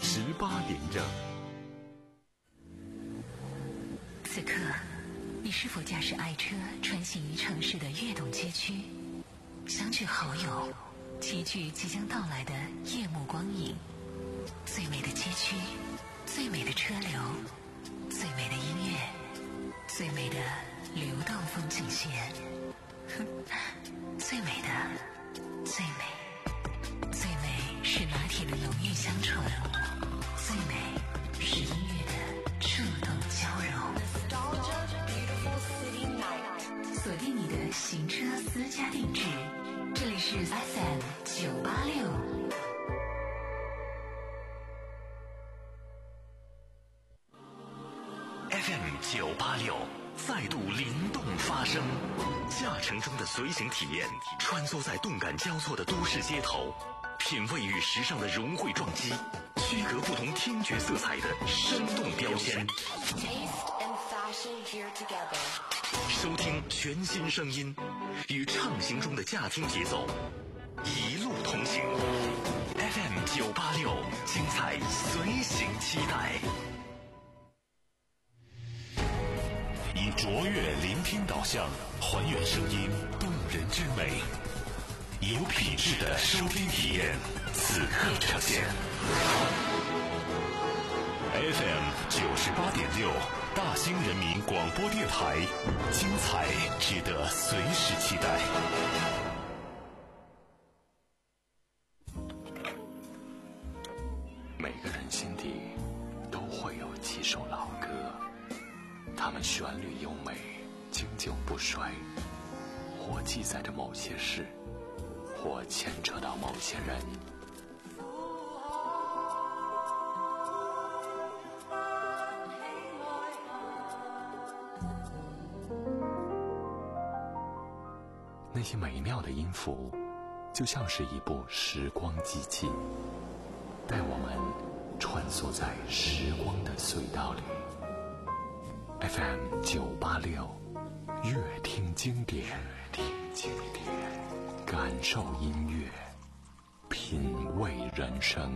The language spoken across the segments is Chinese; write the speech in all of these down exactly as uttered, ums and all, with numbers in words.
十八点整。 此刻，你是否驾驶爱车穿行于城市的跃动街区，相聚好友，齐聚即将到来的夜幕光影？最美的街区，最美的车流，最美的音乐，最美的流动风景线。最美的，最美，最美是拿铁的浓郁香醇，最美是音乐的触动交融。锁定你的行车私家定制，这里是 F M 九八六。 F M 九八六再度灵动发声，驾乘中的随行体验，穿梭在动感交错的都市街头，品味与时尚的融汇撞击，区隔不同听觉色彩的生动标签。收听全新声音，与畅行中的驾听节奏，一路同行。F M 九八六，精彩随行期待。以卓越聆听导向，还原声音动人之美，有品质的收听体验，此刻呈现。F M 九十八点六，大兴人民广播电台，精彩值得随时期待。每个人心底都会有几首老歌，它们旋律优美，经久不衰，或记载着某些事，或牵扯到某些人。那些美妙的音符，就像是一部时光机器，带我们穿梭在时光的隧道里。F M 九八六，乐听经典，乐听经典，感受音乐，品味人生。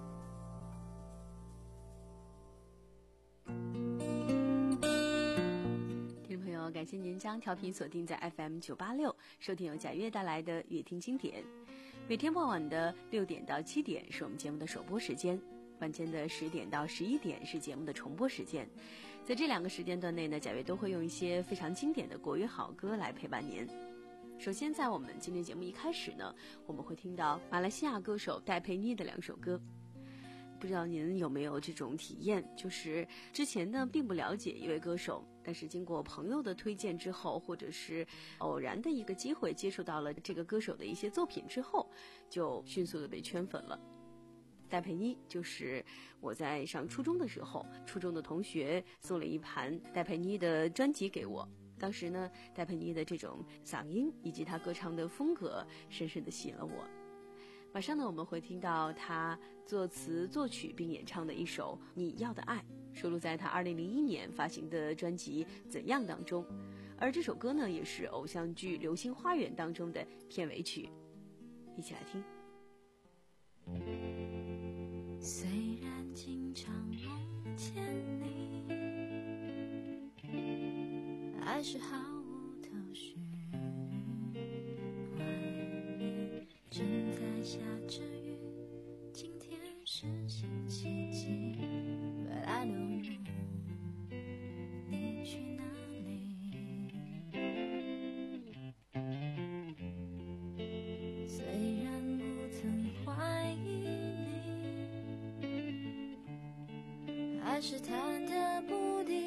听众朋友，感谢您将调频锁定在 F M 九八六，收听由贾悦带来的乐听经典。每天傍晚的六点到七点是我们节目的首播时间，晚间的十点到十一点是节目的重播时间。在这两个时间段内呢，贾悦都会用一些非常经典的国语好歌来陪伴您。首先在我们今天节目一开始呢，我们会听到马来西亚歌手戴佩妮的两首歌。不知道您有没有这种体验，就是之前呢并不了解一位歌手，但是经过朋友的推荐之后，或者是偶然的一个机会接触到了这个歌手的一些作品之后，就迅速的被圈粉了。戴佩妮就是我在上初中的时候，初中的同学送了一盘戴佩妮的专辑给我。当时呢，戴佩妮的这种嗓音以及她歌唱的风格深深地吸引了我。马上呢，我们会听到她作词作曲并演唱的一首《你要的爱》，收录在她二零零一年发行的专辑《怎样》当中。而这首歌呢，也是偶像剧《流星花园》当中的片尾曲。一起来听。 虽然经常梦见你，还是毫无头绪，外面正在下着雨，今天是星期几 But I don't know 你去哪里。虽然不曾怀疑还是忐忑不定、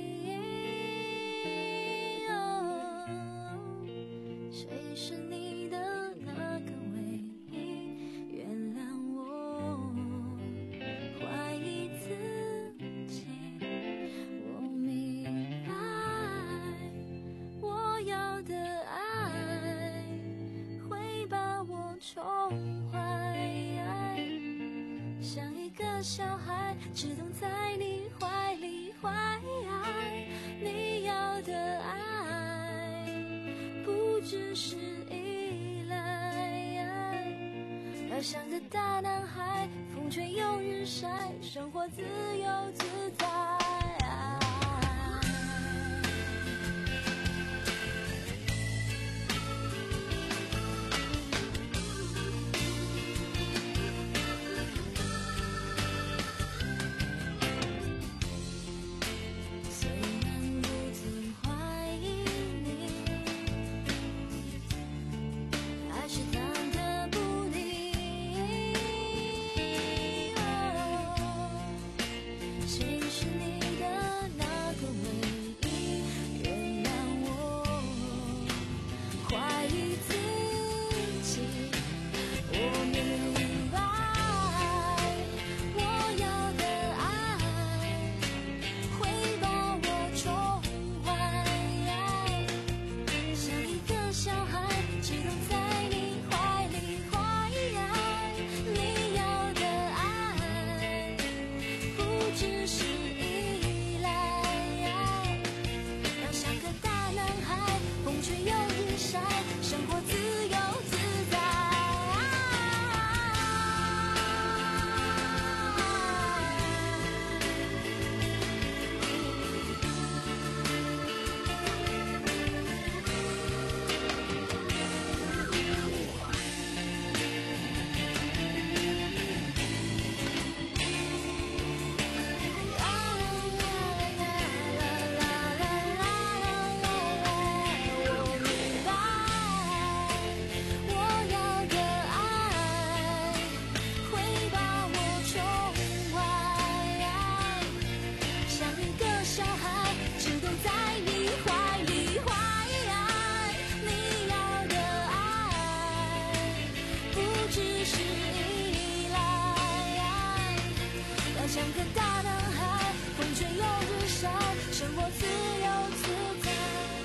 哦、谁是你的那个唯一？原谅我怀疑自己，我明白我要的爱会把我宠坏，像一个小孩只懂在你怀里怀爱，你要的爱不只是依赖，而像个大男孩负吹又日晒，生活自由自在。像个大男孩，风吹又日晒，生活自由自在。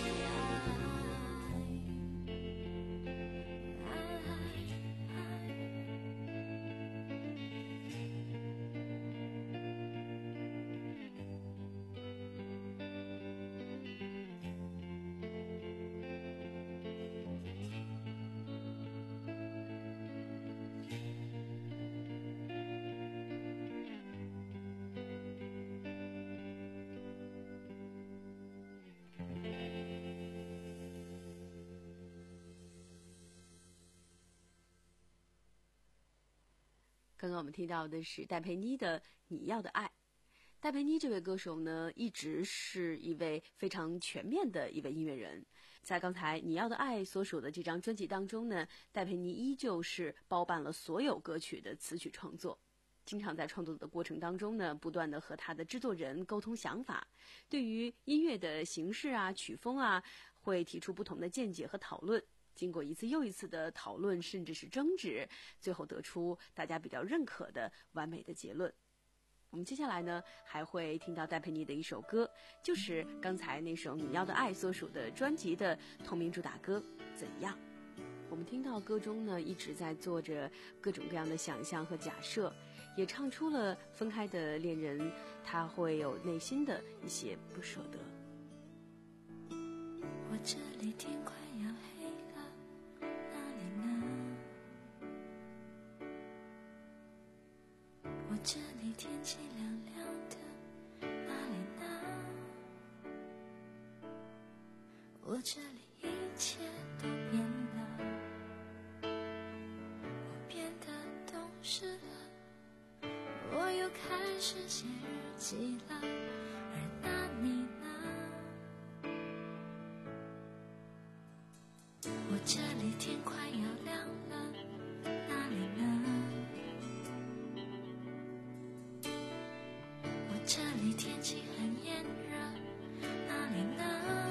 刚刚我们听到的是戴佩妮的《你要的爱》。戴佩妮这位歌手呢，一直是一位非常全面的一位音乐人。在刚才《你要的爱》所属的这张专辑当中呢，戴佩妮依旧是包办了所有歌曲的词曲创作，经常在创作的过程当中呢，不断的和他的制作人沟通想法，对于音乐的形式啊、曲风啊，会提出不同的见解和讨论。经过一次又一次的讨论，甚至是争执，最后得出大家比较认可的完美的结论。我们接下来呢，还会听到戴佩妮的一首歌，就是刚才那首《你要的爱》所属的专辑的同名主打歌《怎样》。我们听到歌中呢，一直在做着各种各样的想象和假设，也唱出了分开的恋人他会有内心的一些不舍得。 我这里天快要黑了，哪里呢？我这里天气凉凉的，哪里呢？我这里一切都变了，我变得懂事了，我又开始写日记了，而那你呢？我这里天快要亮了，哪里呢？我这里天气很炎热，哪里呢？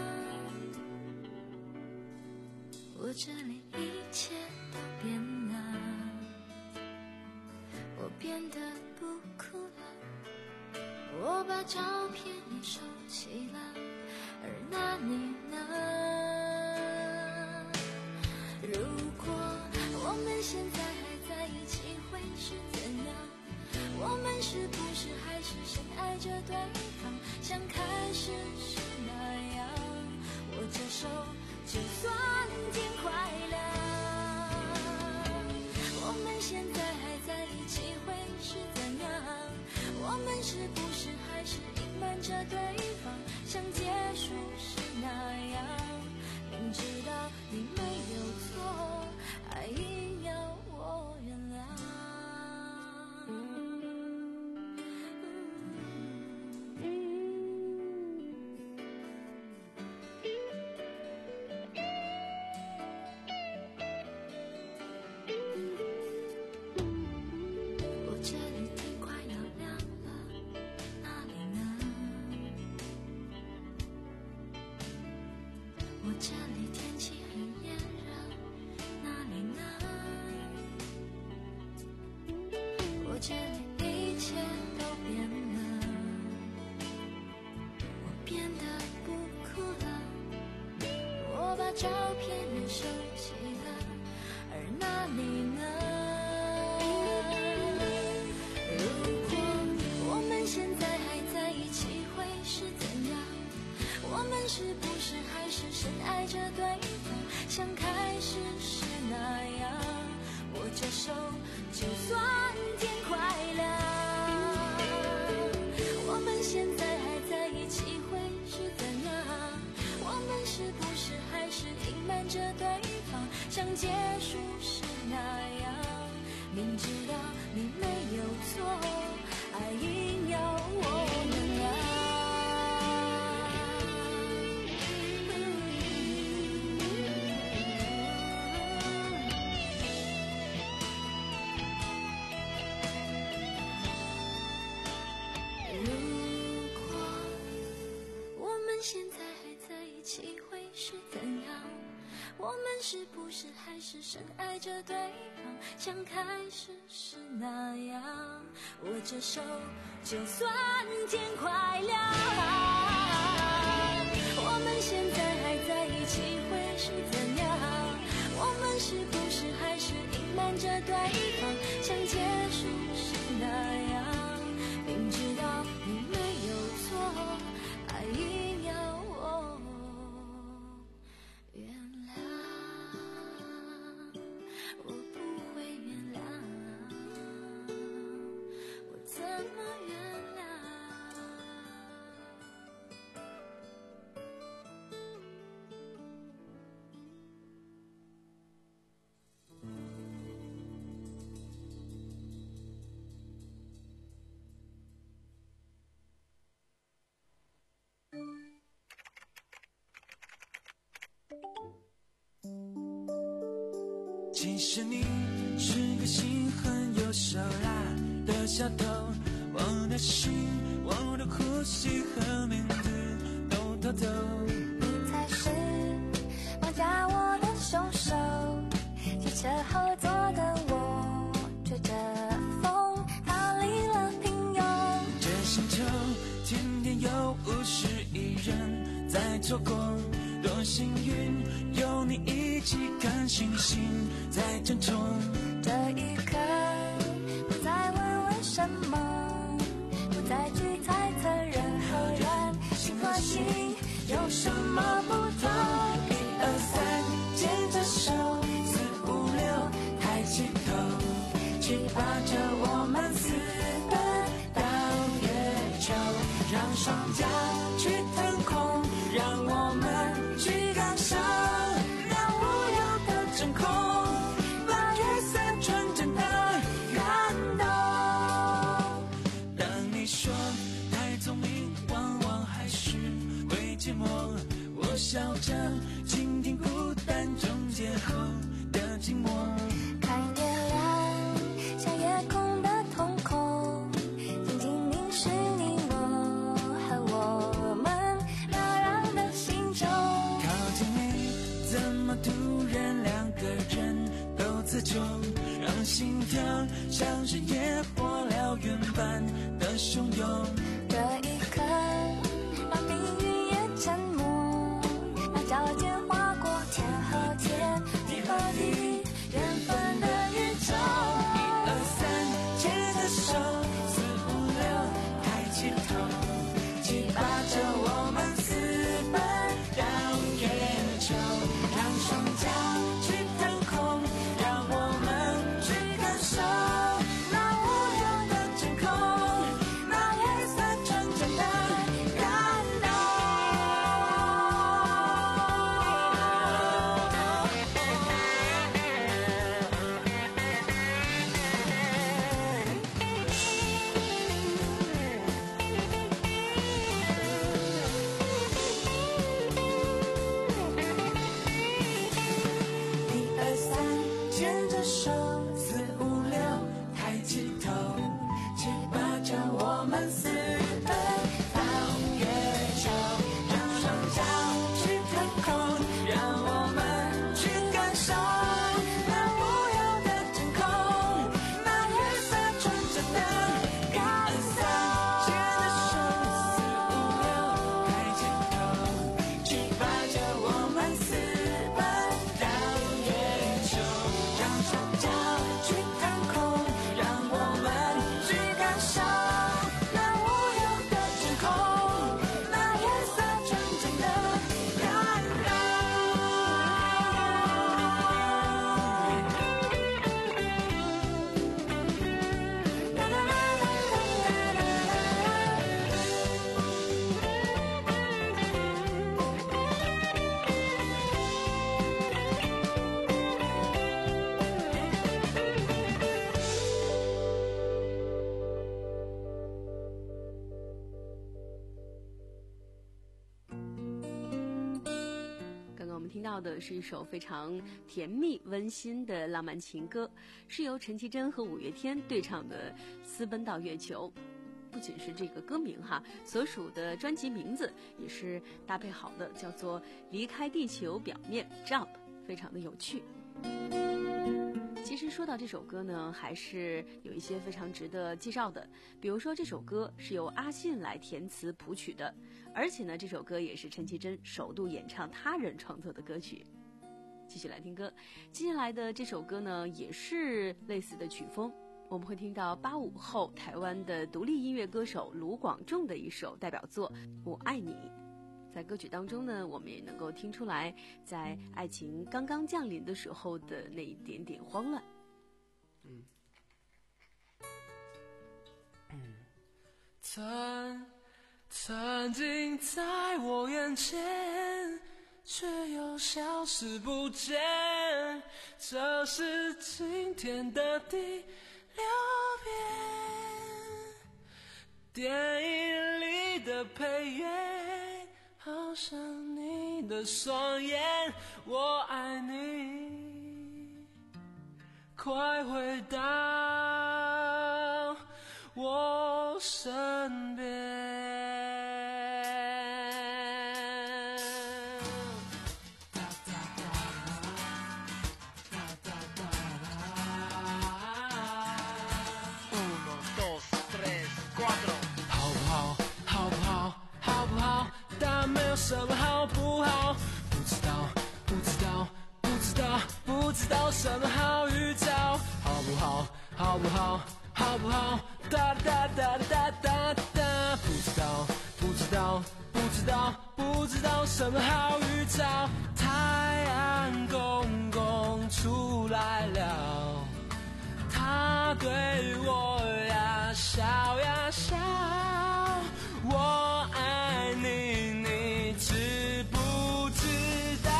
我这里一切都变了，我变得不哭了，我把照片也收起了，而那你呢？如果我们现在还在一起会是怎样？我们是不是还是深爱着对方，像开始时那样？握着手就算天快亮，我们现在还在一起会是怎样？我们是不是还是隐瞒着对方，像结束时那样？明知道你没有错，还硬要我原谅。我这里天快要亮了，哪里呢？我这里天气很炎热，哪里呢？我这里一切都变了，我变得不哭了，我把照片也收起了，而那你呢？如果我们现在还在一起会是怎样？我们是不是还是深爱着对方，像开始时那样？握着手就算天快亮。我们现在还在一起会是怎样？我们是不是还是隐瞒着对方，像结束时那样？明知道你没有错，还硬要我原谅。现在还在一起会是怎样？我们是不是还是深爱着对方，像开始时那样？握着手就算天快亮。我们现在还在一起会是怎样？我们是不是还是隐瞒着对方，像结束时那样？明知道你没有错，还硬要我原谅，我不会原谅，我怎么原谅？ 其实你是个心很有手辣的小偷，我的心，我的呼吸和名字都偷走。 你才是绑架我的凶手，汽车后座的我吹着风逃离了平庸。 这星球天天有五十亿人在做工，多幸运有你一起看星星在争宠。 这一刻不再问为什么，不再去猜测人和人心和心有什么不同。 一二三，牵着手，四五六，抬起头，七八九，我们私奔到月球，让双脚去腾空，让我们去感受那无忧的真空，那月色纯真的感动。当你说太聪明往往还是会寂寞，我笑着倾听孤单终结后的寂寞。 看月亮像夜空的瞳孔，静静凝视你我和我们渺然的心中。 靠近你怎么突然两个人都自重，让心跳像是野火燎原般的汹涌。 这一刻让命运也沉默，让脚尖划过天和天，地和地，缘分的宇宙。 一二三，牵着手，四五六，抬起头，七八九，我们私奔到月球，让双脚去腾空，让我们去感受那无忧的到的是一首非常甜蜜温馨的浪漫情歌，是由陈绮贞和五月天对唱的《私奔到月球》。不仅是这个歌名哈，所属的专辑名字也是搭配好的，叫做《离开地球表面 Jump》，非常的有趣。其实说到这首歌呢，还是有一些非常值得介绍的，比如说这首歌是由阿信来填词谱曲的，而且呢这首歌也是陈绮贞首度演唱他人创作的歌曲。继续来听歌，接下来的这首歌呢也是类似的曲风，我们会听到八五后台湾的独立音乐歌手卢广仲的一首代表作《我爱你》。在歌曲当中呢，我们也能够听出来在爱情刚刚降临的时候的那一点点慌乱。 嗯嗯，曾曾经在我眼前，却又消失不见，这是今天的第六遍。电影里的配乐，好像你的双眼，我爱你，快回到我身边。好不好？好不好？好不好？但没有什么好不好，不知道，不知道，不知道，不知道什么好预兆，好不好？好不好？好不好？哒哒哒哒哒哒，不知道，不知道，不知道，不知道什么好预兆。太阳公公出来了，他对我呀笑呀笑，我爱你，你知不知道？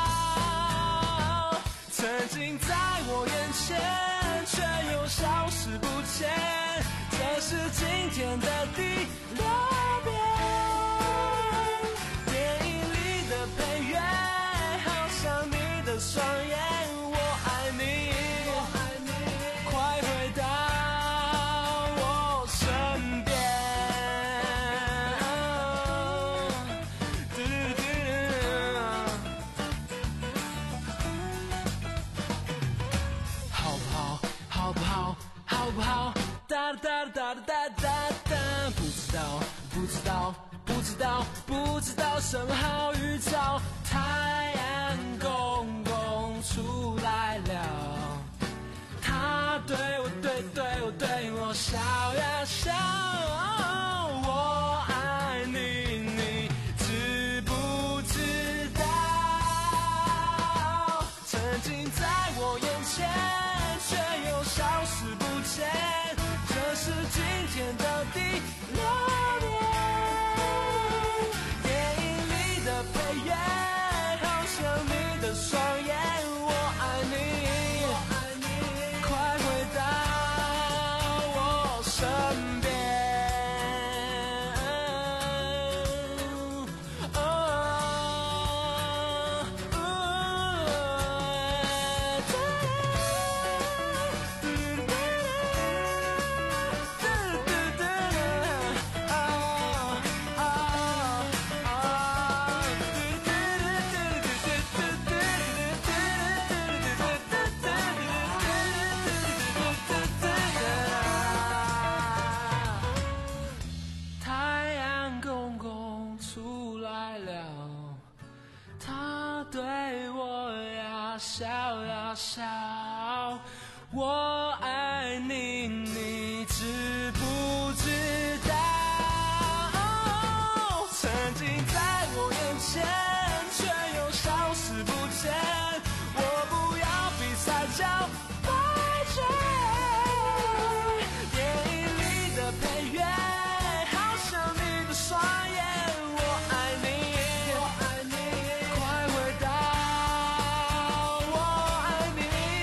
曾经在我眼前，却又消失不见，这是今天的第六遍。电影里的配乐，好像你的双眼，我爱你，快回到我身边。好不好？好不好？好不好？哒哒哒哒哒哒，不知道，不知道，不知道，不知道什么好预兆。太阳公公出来了，他对我对对我对我笑呀笑，我爱你，你知不知道？曾经在我眼前，却又消失不见，这是今天的第六遍。电影里的配乐，好像你的双眼，我爱你，快回到我身边。哦哦太阳公公出来了，他对我呀笑呀笑，我爱你，你知不知道？曾经在我眼前，却又消失不见，我不要比赛叫白卷。电影里的配乐，好像你的双眼，我爱你，我爱你，快回到我爱你，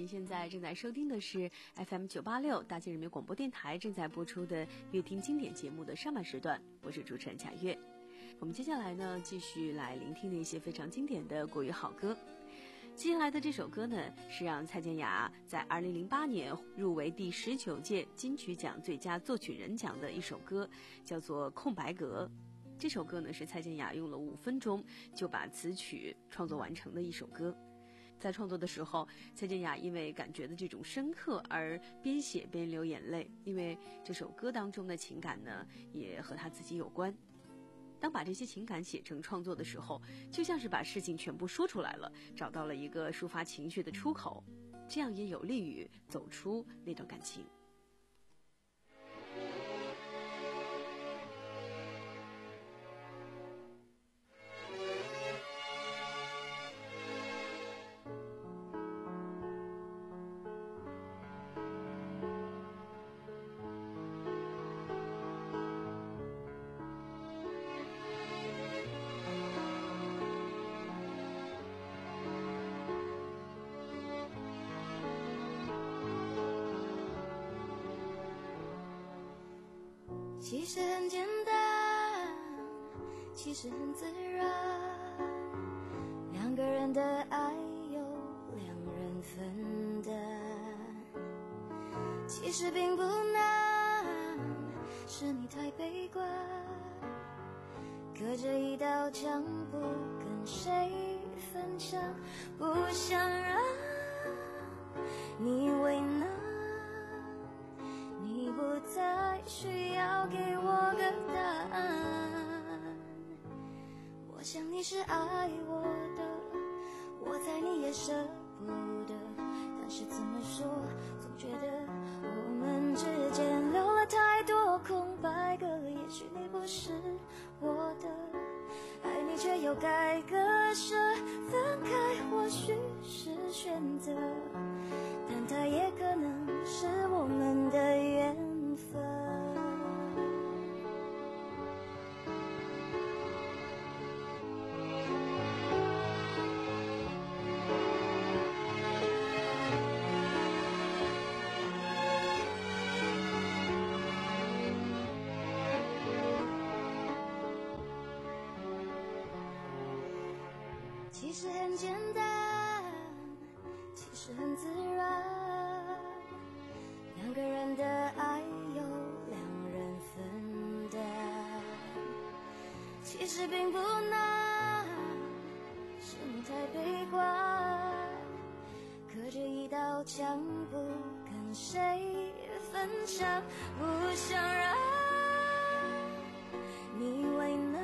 您现在正在收听的是 F M 九八六大庆人民广播电台正在播出的乐听经典节目的上半时段，我是主持人贾月。我们接下来呢，继续来聆听那些非常经典的国语好歌。接下来的这首歌呢，是让蔡健雅在二零零八年入围第十九届金曲奖最佳作曲人奖的一首歌，叫做《空白格》。这首歌呢，是蔡健雅用了五分钟就把词曲创作完成的一首歌。在创作的时候，蔡健雅因为感觉的这种深刻而边写边流眼泪，因为这首歌当中的情感呢，也和她自己有关。当把这些情感写成创作的时候，就像是把事情全部说出来了，找到了一个抒发情绪的出口，这样也有利于走出那段感情。 其实很简单，其实很自然，两个人的爱由两人分担，其实并不难，是你太悲观，隔着一道墙不跟谁分享，不想让你为难，你不再需要给我个答案，我想你是爱我的，我猜你也舍不得，但是怎么说，总觉得我们之间留了太多空白格，也许你不是我的，爱你却又该割舍，分开或许是选择，但它也可能是我们的缘分。其实很简单，其实很自然，两个人的爱由两人分担，其实并不难，是你太悲观，隔着一道墙不跟谁分享，不想让你为难，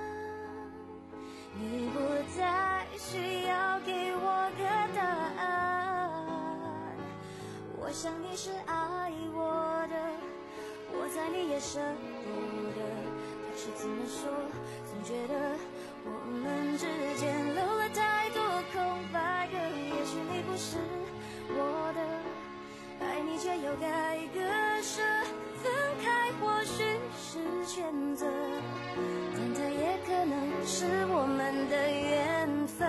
你不再需要给我个答案，我想你是爱我的，我猜你也舍不得，可是怎么说，总觉得我们之间留了太多空白格，也许你不是我的，爱你却又该割舍，分开或许是选择，但它也可能是我们的缘分。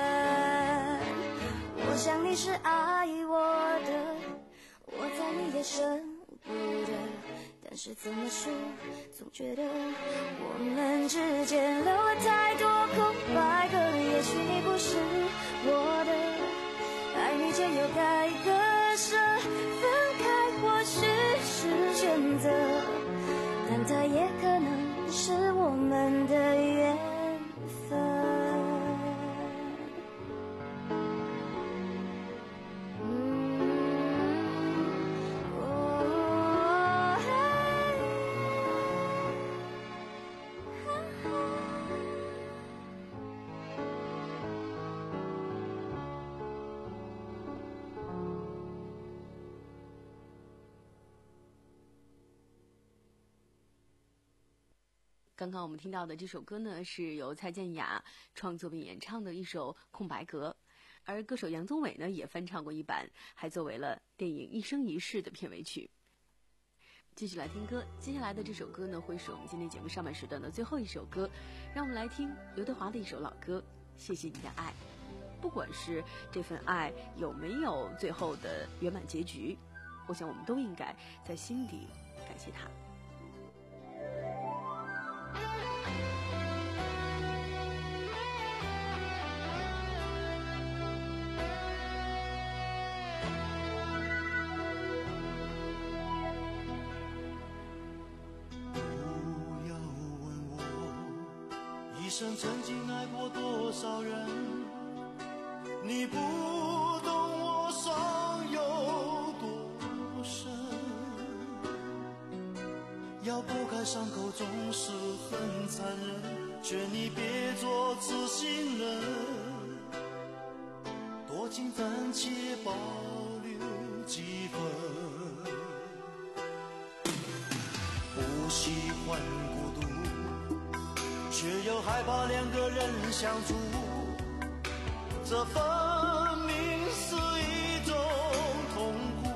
我想你是爱我的，我猜你也舍不得，但是怎么说，总觉得我们之间留了太多空白格，也许你不是我的，爱你却又该割舍，分开或许是选择，但它也可能是我们的缘分。 刚刚我们听到的这首歌呢，是由蔡健雅创作并演唱的一首《空白格》，而歌手杨宗纬呢也翻唱过一版，还作为了电影《一生一世》的片尾曲。继续来听歌，接下来的这首歌呢，会是我们今天节目上半时段的最后一首歌，让我们来听刘德华的一首老歌《谢谢你的爱》。 不管是这份爱有没有最后的圆满结局，我想我们都应该在心底感谢他。 一生曾经爱过多少人，你不懂我伤有多深，要拨开伤口总是很残忍，劝你别做痴心人，多情暂且保留几分，不喜欢孤独，却又害怕两个人相处，这分明是一种痛苦，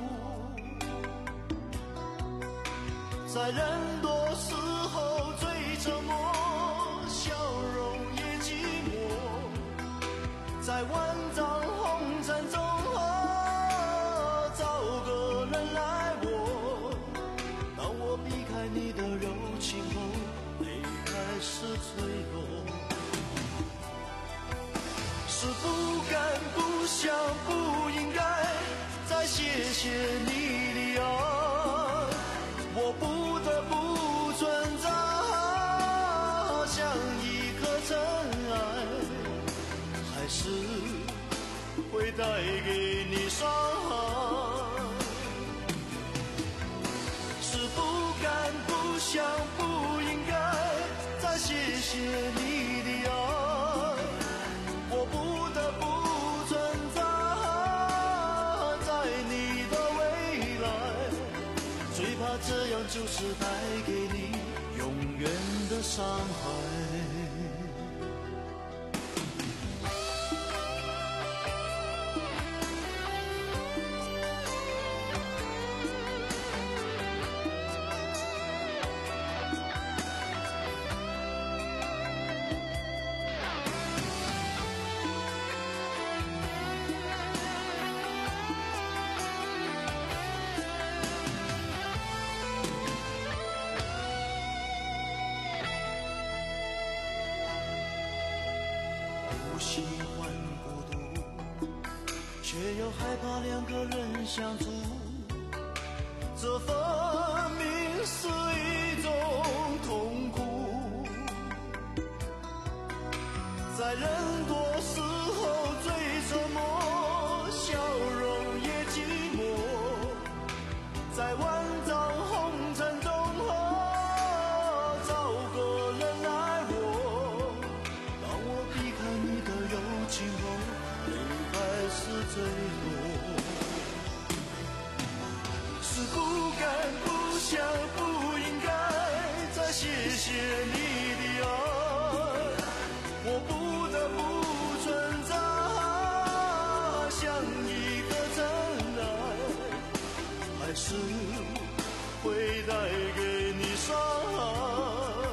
在人多时候最沉默，笑容也寂寞，在万丈红尘中找个人来握，当我避开你的柔情后，还是脆弱，是不敢不想不应该再谢谢你的爱，我不得不存在，像一颗尘埃，还是会带给你伤害，是不敢不想不应该谢谢你的爱，我不得不存在，在你的未来，最怕这样就是带给你永远的伤害。喜欢孤独，却又害怕两个人相处，这分明是一种痛苦，在人多时候最沉默，笑容也寂寞，在万丈红尘中找个人来握，当我避开你的柔情后，泪还是坠落，是不敢不想不应该再谢谢你的爱，我不得不存在，像一颗尘埃，还是会带给你伤害，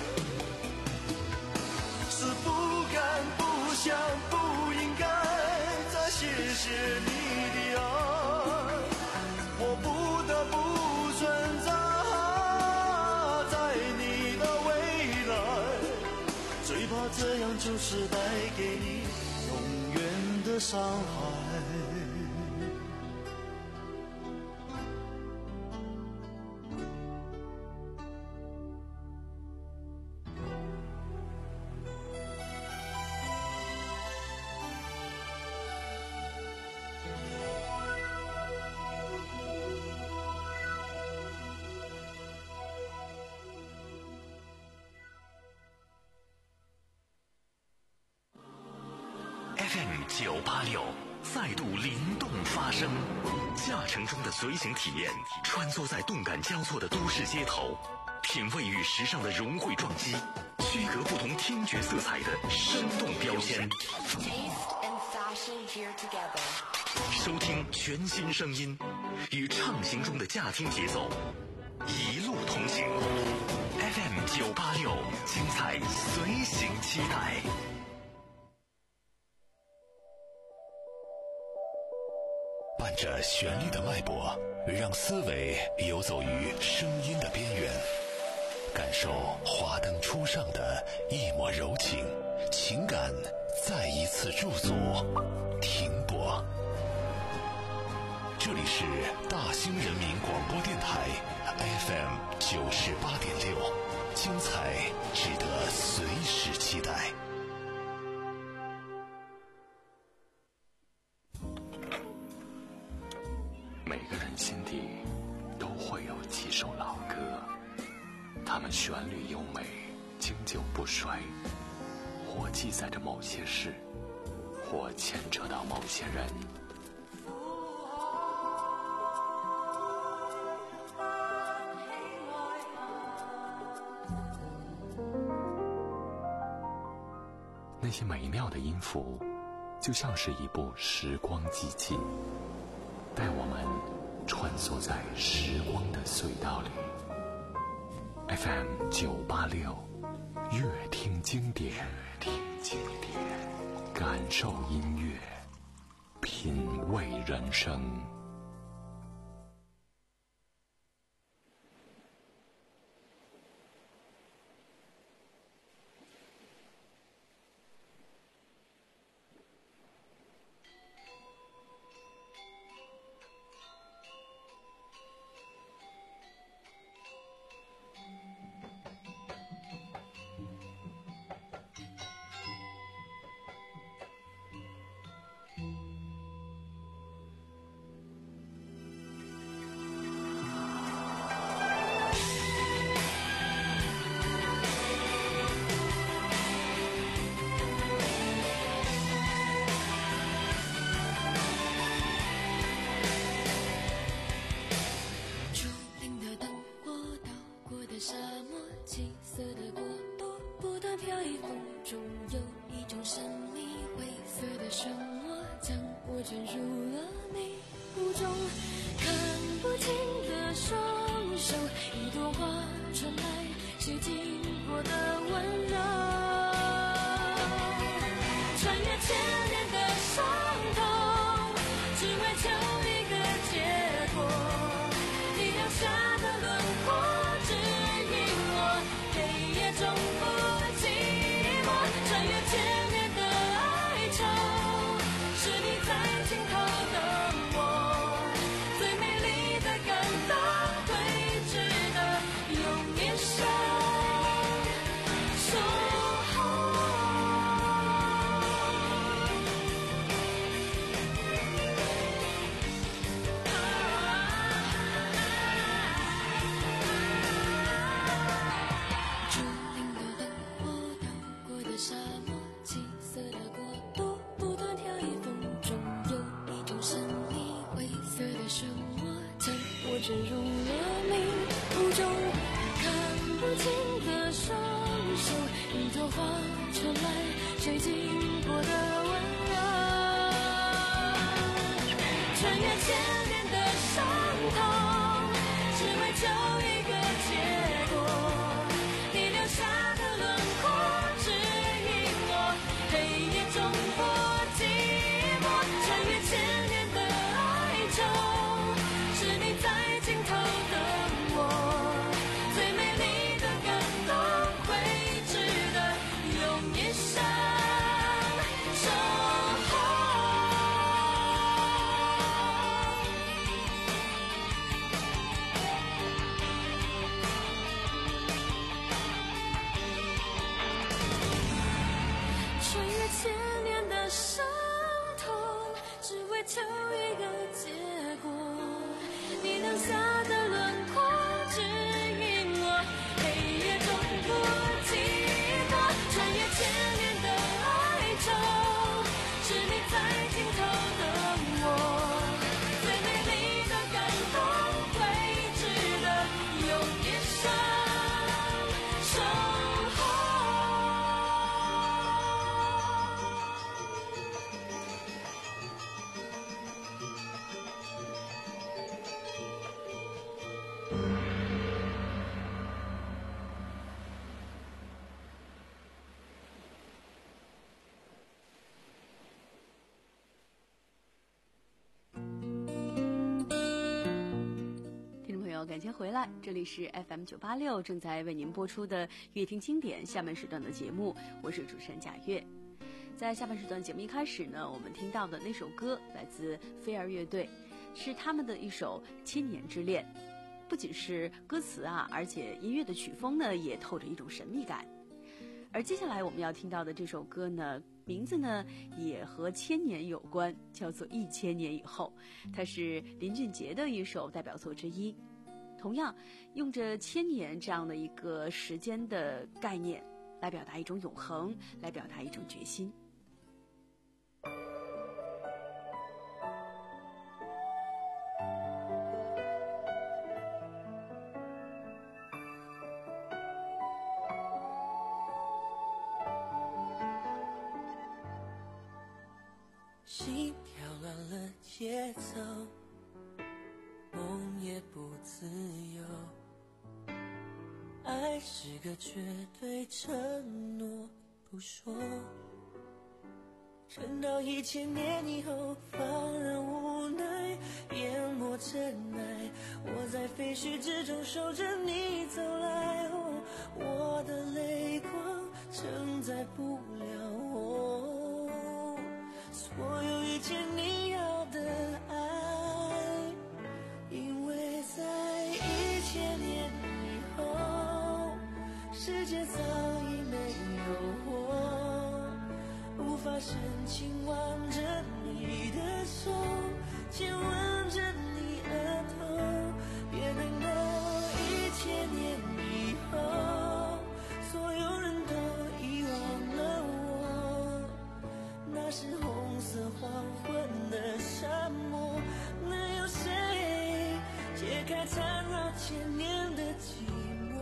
是不敢不想不应该再谢谢你的爱，我不得不存在，在你的未来，最怕这样就是带给你永远的伤害。 F M 九八六再度灵动发声，驾乘中的随行体验，穿梭在动感交错的都市街头，品味与时尚的融汇撞击，区隔不同听觉色彩的生动标签。收听全新声音，与畅行中的驾听节奏，一路同行。F M 九八六，精彩随行期待。 着旋律的脉搏，让思维游走于声音的边缘，感受华灯初上的一抹柔情，情感再一次驻足停泊。这里是大兴人民广播电台 F M 九十八点六，精彩值得随时期待。 每个人心底都会有几首老歌，它们旋律优美，经久不衰，或记载着某些事，或牵扯到某些人。那些美妙的音符，就像是一部时光机器，带我们穿梭在时光的隧道里。F M 九八六，乐听经典，乐听经典，感受音乐，品味人生。 坠入了迷雾中，看不清的双手，一朵花传来谁经过的温柔，穿越千年的伤痛，只为求一个结果，你留下的轮廓指引我，黑夜中我寂寞，穿越千年的哀愁，是你在尽头等我，最美丽的感动会值得用一生守候。 感情回来，这里是 F M 九八六正在为您播出的乐听经典下半时段的节目，我是主持人贾月。在下半时段节目一开始呢，我们听到的那首歌来自飞儿乐队，是他们的一首《千年之恋》。不仅是歌词啊，而且音乐的曲风呢也透着一种神秘感。而接下来我们要听到的这首歌呢，名字呢也和千年有关，叫做《一千年以后》，它是林俊杰的一首代表作之一。同样用着千年这样的一个时间的概念来表达一种永恒，来表达一种决心。 心跳乱了节奏，梦也不自由，爱是个绝对承诺不说，撑到一千年以后，放任无奈淹没尘埃，我在废墟之中守着你走来，哦，我的泪光承载不了我所有一切你要的爱，因为在一千年以后，世界早已没有我，无法深情挽着你的手，亲吻着你额头，别等到一千年以后，所有人都遗忘了我，那是红色黄昏的沙漠，能有谁解开缠绕千年的寂寞？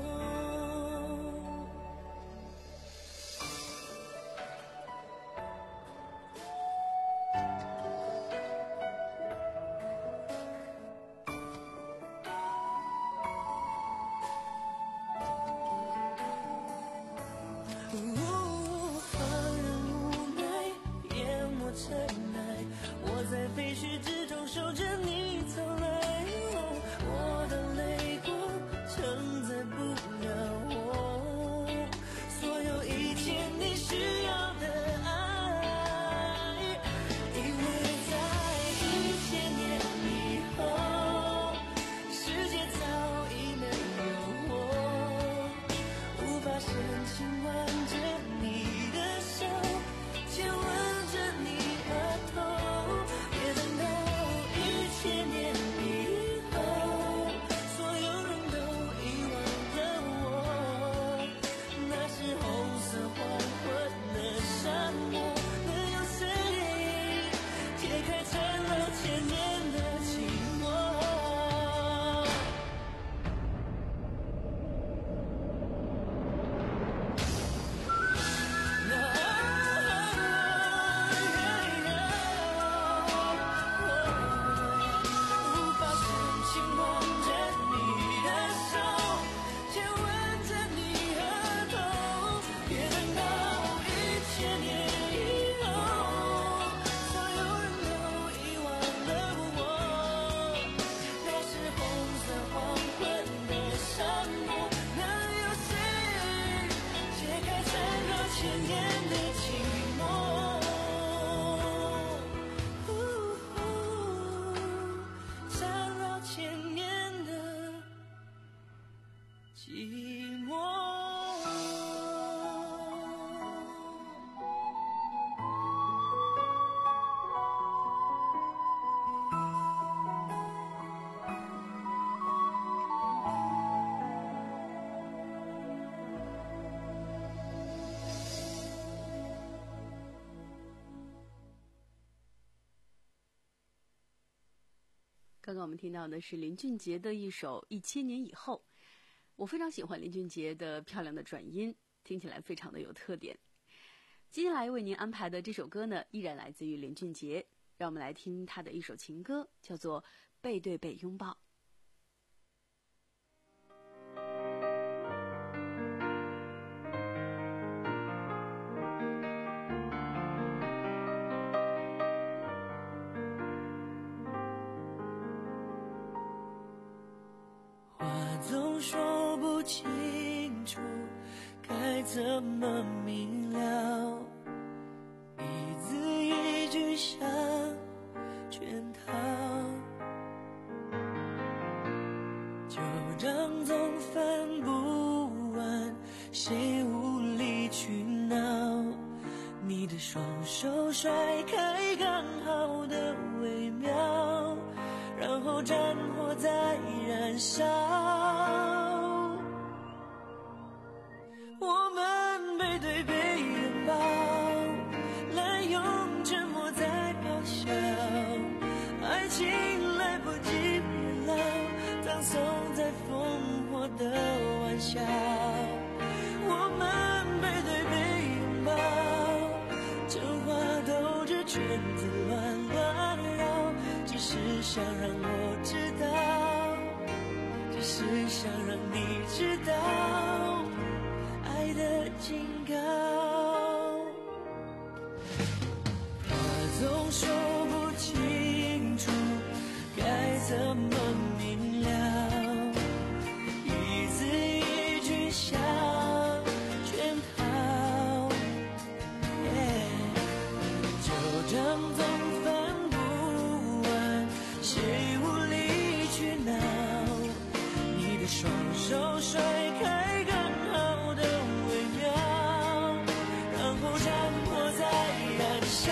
刚刚我们听到的是林俊杰的一首《一千年以后》，我非常喜欢林俊杰的漂亮的转音，听起来非常的有特点。接下来为您安排的这首歌呢，依然来自于林俊杰，让我们来听他的一首情歌，叫做《背对背拥抱》。 我清楚该怎么明了，一字一句像圈套，旧账总翻不完，谁无理取闹，你的双手甩开刚好的微妙，然后战火再燃烧，我们背对背拥抱，滥用沉默在咆哮，爱情来不及变老，葬送在烽火的玩笑，我们背对背拥抱，真话兜着圈子乱乱绕，只是想让我知道，只是想让你知道爱的警告。他总说不清楚该怎么明了，一字一句像圈套，旧账总翻不完，谁无理取闹，你的双手甩开刚好的微妙，然后战火在燃烧，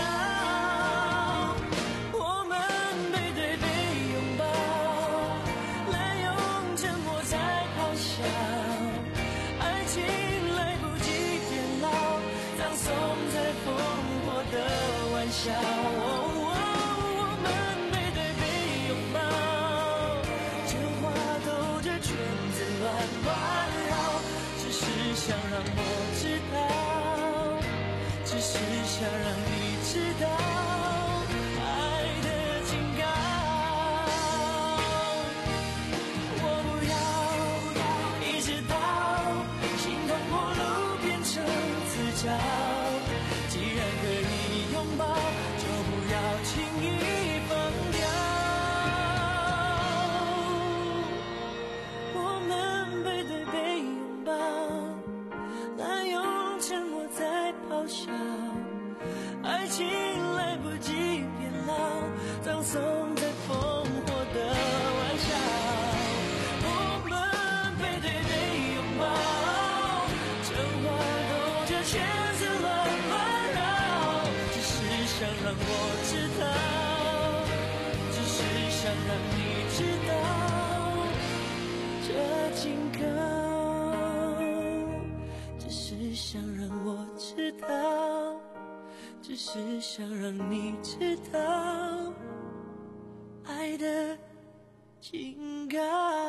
我们背对背拥抱，滥用沉默在咆哮，爱情来不及变老，葬送在烽火的玩笑，我们背对背拥抱，真话兜着圈子乱乱绕，只是想让我知道，只是想让你知道爱的警告，我不要一直到心痛破路变成自找，既然可以拥抱，就不要轻易放掉，我们背对背拥抱，滥用沉默在咆哮，爱情来不及变老，葬送在烽火的玩笑，我们背对背拥抱，真话兜着圈子乱乱绕，只是想让我知道，只是想让你知道这警告，只是想让我知道，只是想让你知道爱的警告。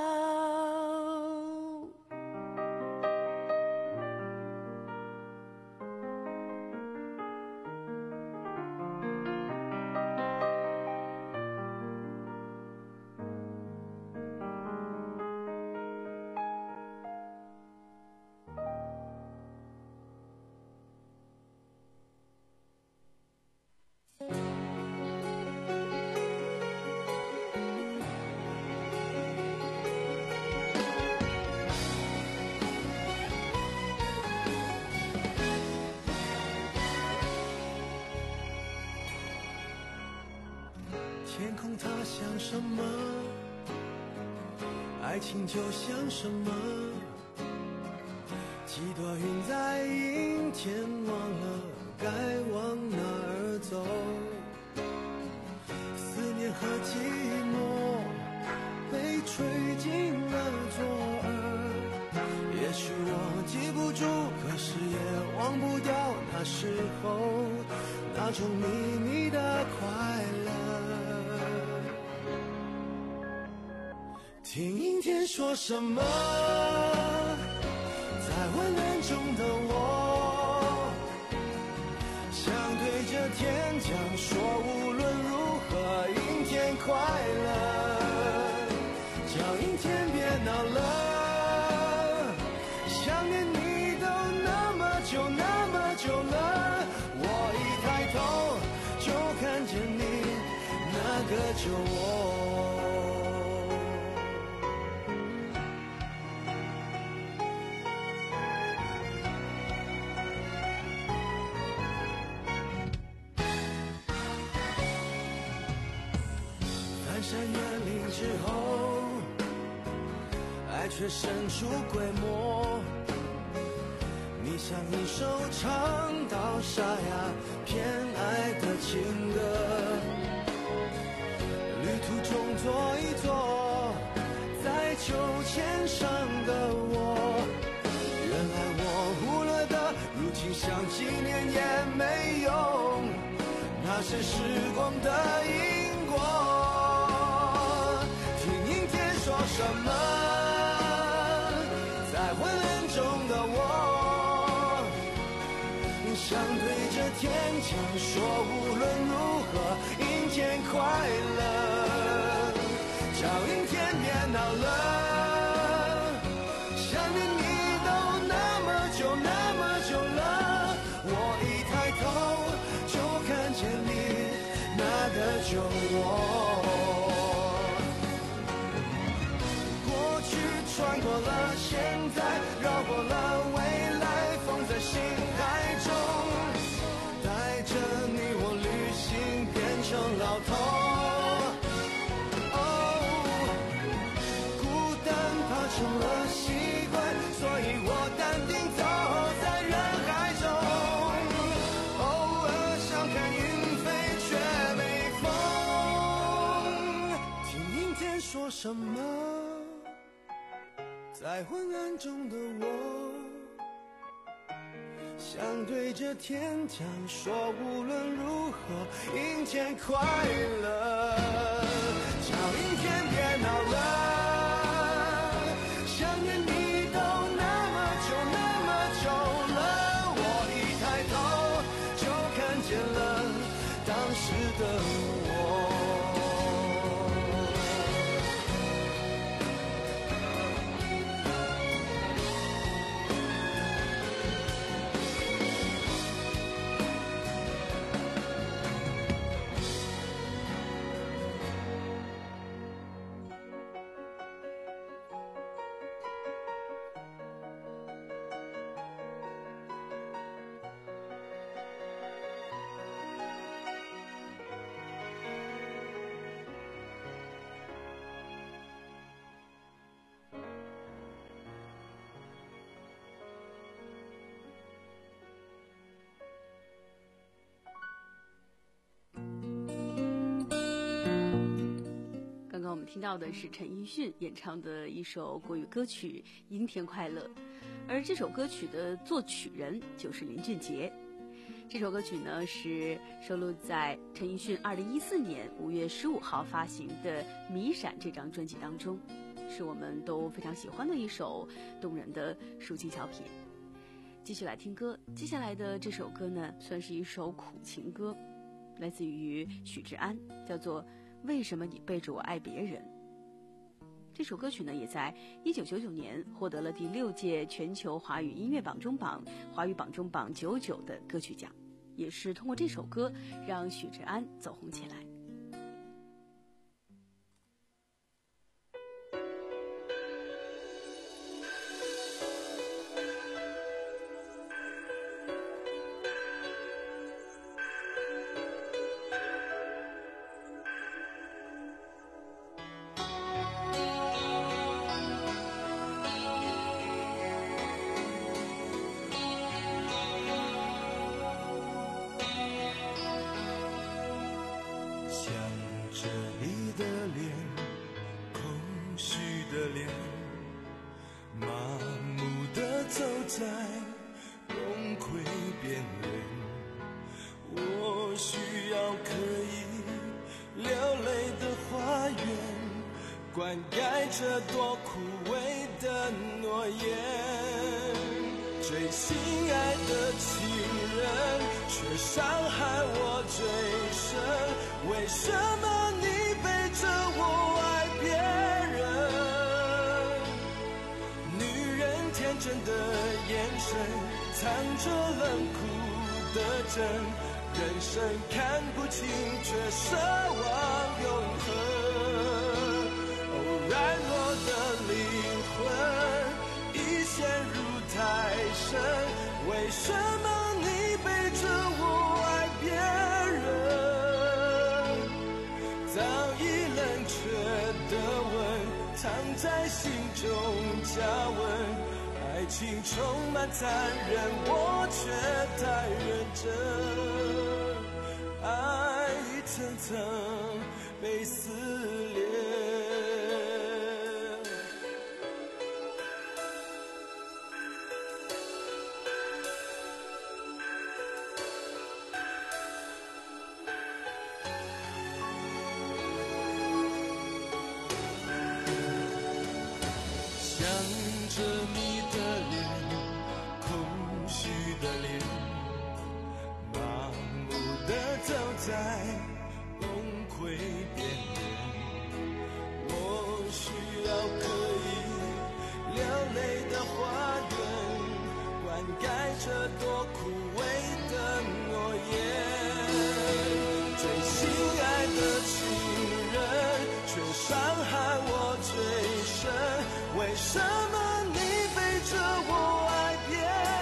天空它像什么，爱情就像什么，几朵云在阴天，忘了该往哪儿走，思念和寂寞被吹进了左耳，也许我记不住，可是也忘不掉那时候那种秘密的快乐。听阴天说什么，在温暖中的我，想对着天讲说，无论如何阴天快乐，叫阴天别闹了，想念你都那么久那么久了，我一抬头就看见你那个酒窝。 山远离之后，爱却神出鬼没。你像一首唱到沙哑偏爱的情歌，旅途中坐一坐，在秋千上的我，原来我忽略的，如今想纪念也没用，那是时光的因果。听阴天说什么，在昏暗中的我，想对着天讲说，无论如何阴天快乐，叫阴天别闹了，想念你都那么久那么久了，我一抬头就看见你那个旧我。过去穿过了现在，绕过了未来，放在心海中，带着你我旅行变成老头。哦，孤单怕成了习惯，所以我淡定走在人海中，偶尔想看云飞却没风。听阴天说什么，在昏暗中的我，想对着天讲说，无论如何阴天快乐，叫阴天别闹了，想念你都那么久那么久了，我一抬头就看见了当时的我。 刚刚我们听到的是陈奕迅演唱的一首国语歌曲《阴天快乐》，而这首歌曲的作曲人就是林俊杰。这首歌曲呢是收录在陈奕迅二零一四年五月十五号发行的《迷闪》这张专辑当中，是我们都非常喜欢的一首动人的抒情小品。继续来听歌，接下来的这首歌呢算是一首苦情歌，来自于许志安，叫做《为什么你背着我爱别人》。这首歌曲呢，也在一九九九年获得了第六届全球华语音乐榜中榜华语榜中榜九九的歌曲奖，也是通过这首歌让许志安走红起来。 灌溉着多枯萎的诺言，最心爱的情人却伤害我最深，为什么你背着我爱别人？女人天真的眼神藏着冷酷的真，人生看不清却奢望永恒，软弱的灵魂已陷入太深，为什么你背着我爱别人？早已冷却中加温，爱情充满残忍，我却太认真，爱一层层被撕裂。想着你的脸，空虚的脸，麻木地走在崩溃边缘。我需要可以流泪的花园，灌溉着多枯萎的诺言。最心爱的情人，却伤害我最深。为什么你背着我爱别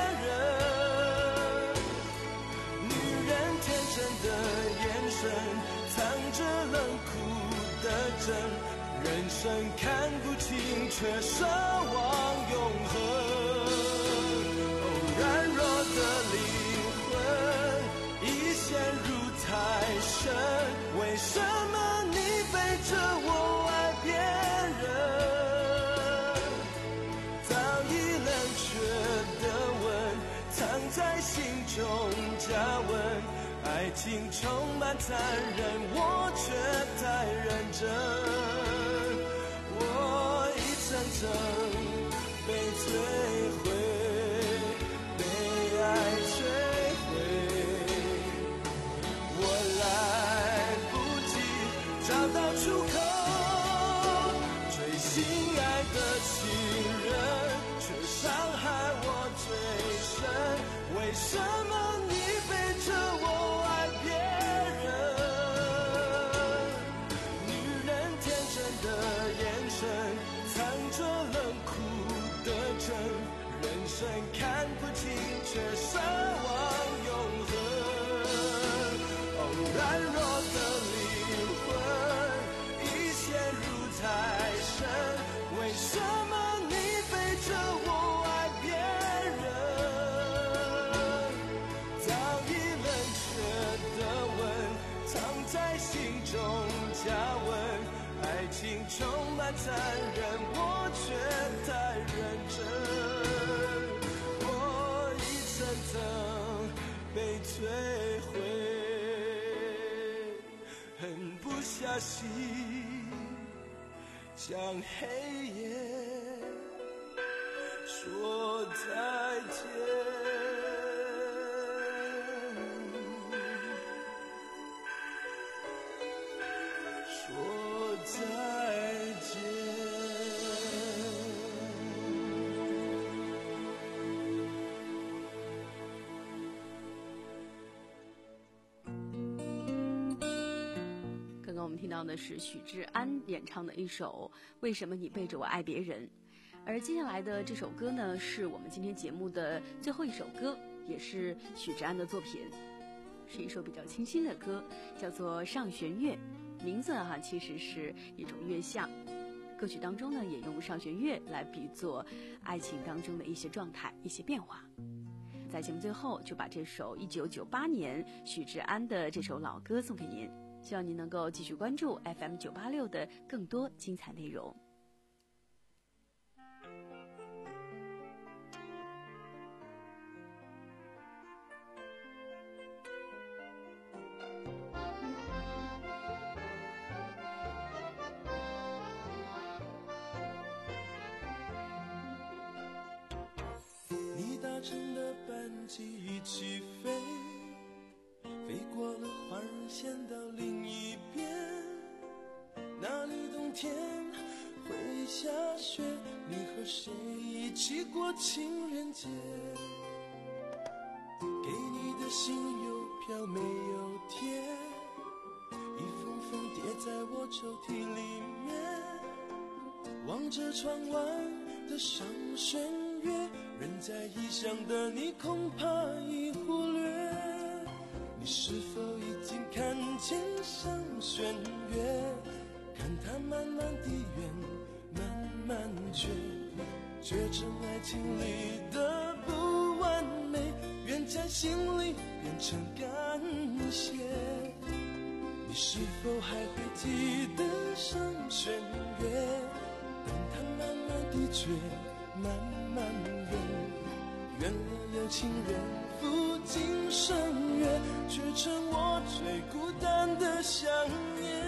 人？女人天真的眼神，藏着冷酷的真，人生看不清，却奢望永恒。哦，软弱的灵魂已陷入太深，为什么你背着我爱别人？在心中加温，爱情充满残忍，我却太认真，我一层层被摧毁，被爱摧毁，我来不及找到出口，最心爱的情人却伤害我最深。为什么你背着我爱别人？女人天真的眼神，藏着冷酷的真，人生看不清，却奢望永恒。哦，软弱的灵魂已陷入太深，为什么你背着我爱别人？在心中加温，爱情充满残忍，我却太认真，我一层层被摧毁，狠不下心向黑夜说再见。说再见。 刚刚我们听到的是许志安演唱的一首《为什么你背着我爱别人》，而接下来的这首歌呢，是我们今天节目的最后一首歌，也是许志安的作品，是一首比较清新的歌，叫做《上弦月》。名字哈、啊、其实是一种月相，歌曲当中呢也用上弦月来比作爱情当中的一些状态、一些变化。在节目最后就把这首一九九八年许志安的这首老歌送给您，希望您能够继续关注 F M 九八六的更多精彩内容。 搭乘的班机一起飞，飞过了环线到另一边，那里冬天会下雪，你和谁一起过情人节？给你的信邮票没有贴，一封封叠在我抽屉里面，望着窗外的上弦月，人在异乡的你恐怕已忽略，你是否已经看见上弦月？看它慢慢地圆，慢慢觉，觉成爱情里的不完美，愿在心里变成感谢。你是否还会记得上弦月？等它慢慢地觉，慢慢圆，圆了有情人赴今生约，却成我最孤单的想念。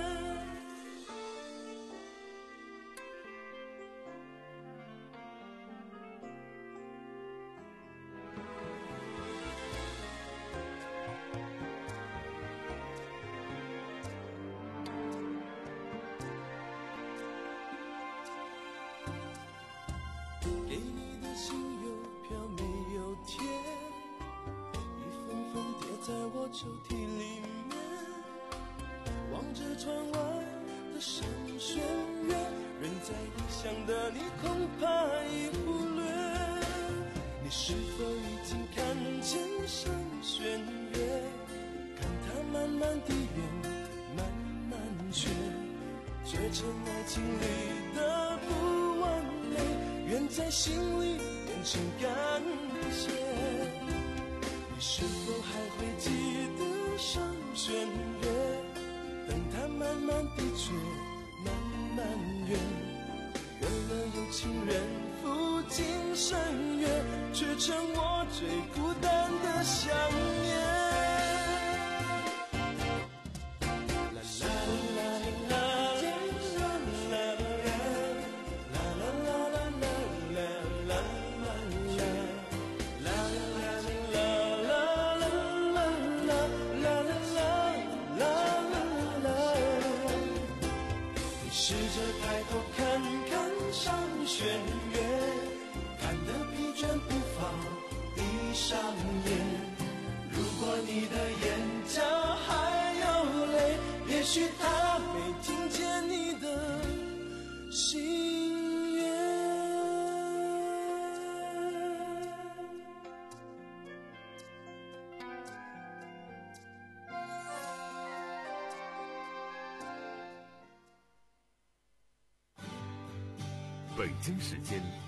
给你的信邮票没有贴，一封封叠在我抽屉里面，望着窗外的山弦月，人在异乡的你恐怕已忽略。你是否已经看见山弦月？看它慢慢地圆，慢慢缺，缺成爱情里的不完美，愿在心里变成感谢。你是否还会记得上弦月？等它慢慢地觉，慢慢圆，圆了有情人赴今生约，却成我最孤单的想念。试着抬头看看上弦月，看得疲倦不妨闭上眼。如果你的眼角还有泪，也许他没听见你的心愿。 北京时间